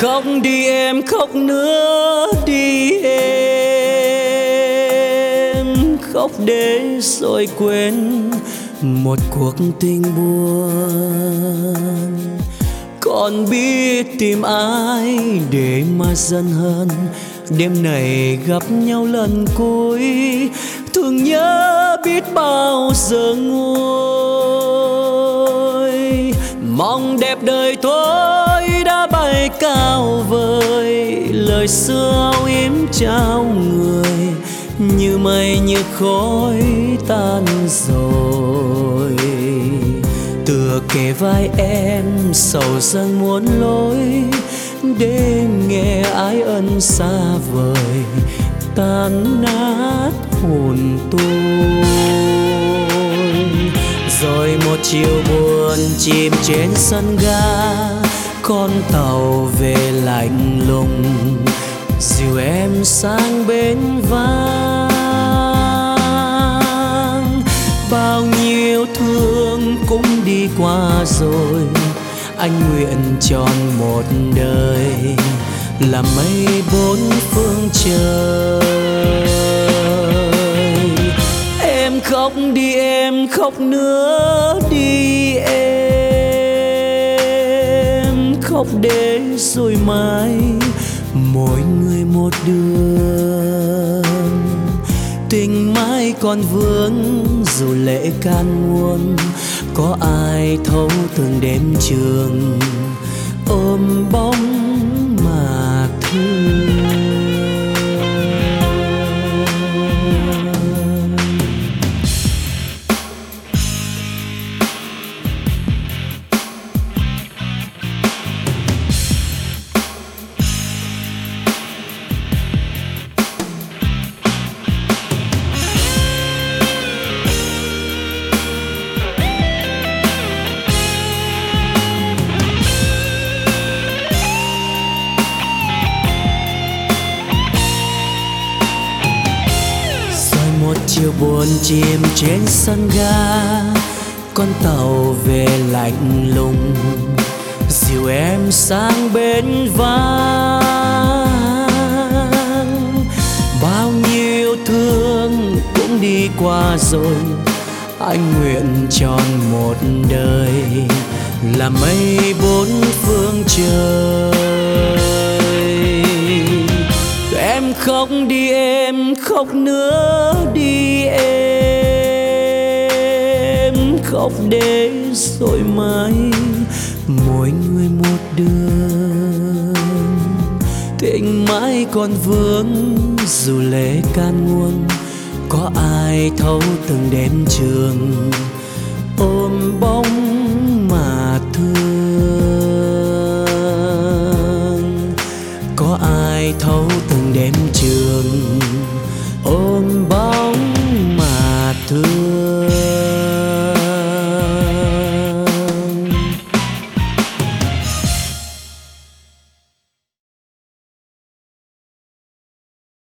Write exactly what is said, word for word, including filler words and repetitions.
khóc đi em, khóc nữa đi em, khóc để rồi quên một cuộc tình buồn. Còn biết tìm ai để mà giận hờn, đêm này gặp nhau lần cuối thương nhớ biết bao giờ nguôi. Mong đẹp đời thôi đã bay cao vời, lời xưa âu yếm trao người như mây như khói tan rồi. Tựa kề vai em sầu dâng muốn lối, để nghe ái ân xa vời tan nát hồn tôi. Rồi một chiều buồn chìm trên sân ga, con tàu về lạnh lùng dìu em sang bến vắng. Bao nhiêu thương cũng đi qua rồi, anh nguyện tròn một đời làm mây bốn phương trời. Em khóc đi em, khóc nữa đi em, khóc để rồi mai mỗi người một đường. Tình mãi còn vương dù lệ can muôn, có ai thấu từng đêm trường ôm bóng mà thương. Một chiều buồn chìm trên sân ga, con tàu về lạnh lùng dìu em sang bến vắng. Bao nhiêu thương cũng đi qua rồi, anh nguyện tròn một đời làm mây bốn phương trời. Em khóc đi em, khóc nữa đi em, khóc để rồi mai mỗi người một đường. Tình mãi còn vương dù lệ can muôn, có ai thấu từng đêm trường ôm bóng mà thương. Có ai thấu từng đêm trường ôm bóng mà thương.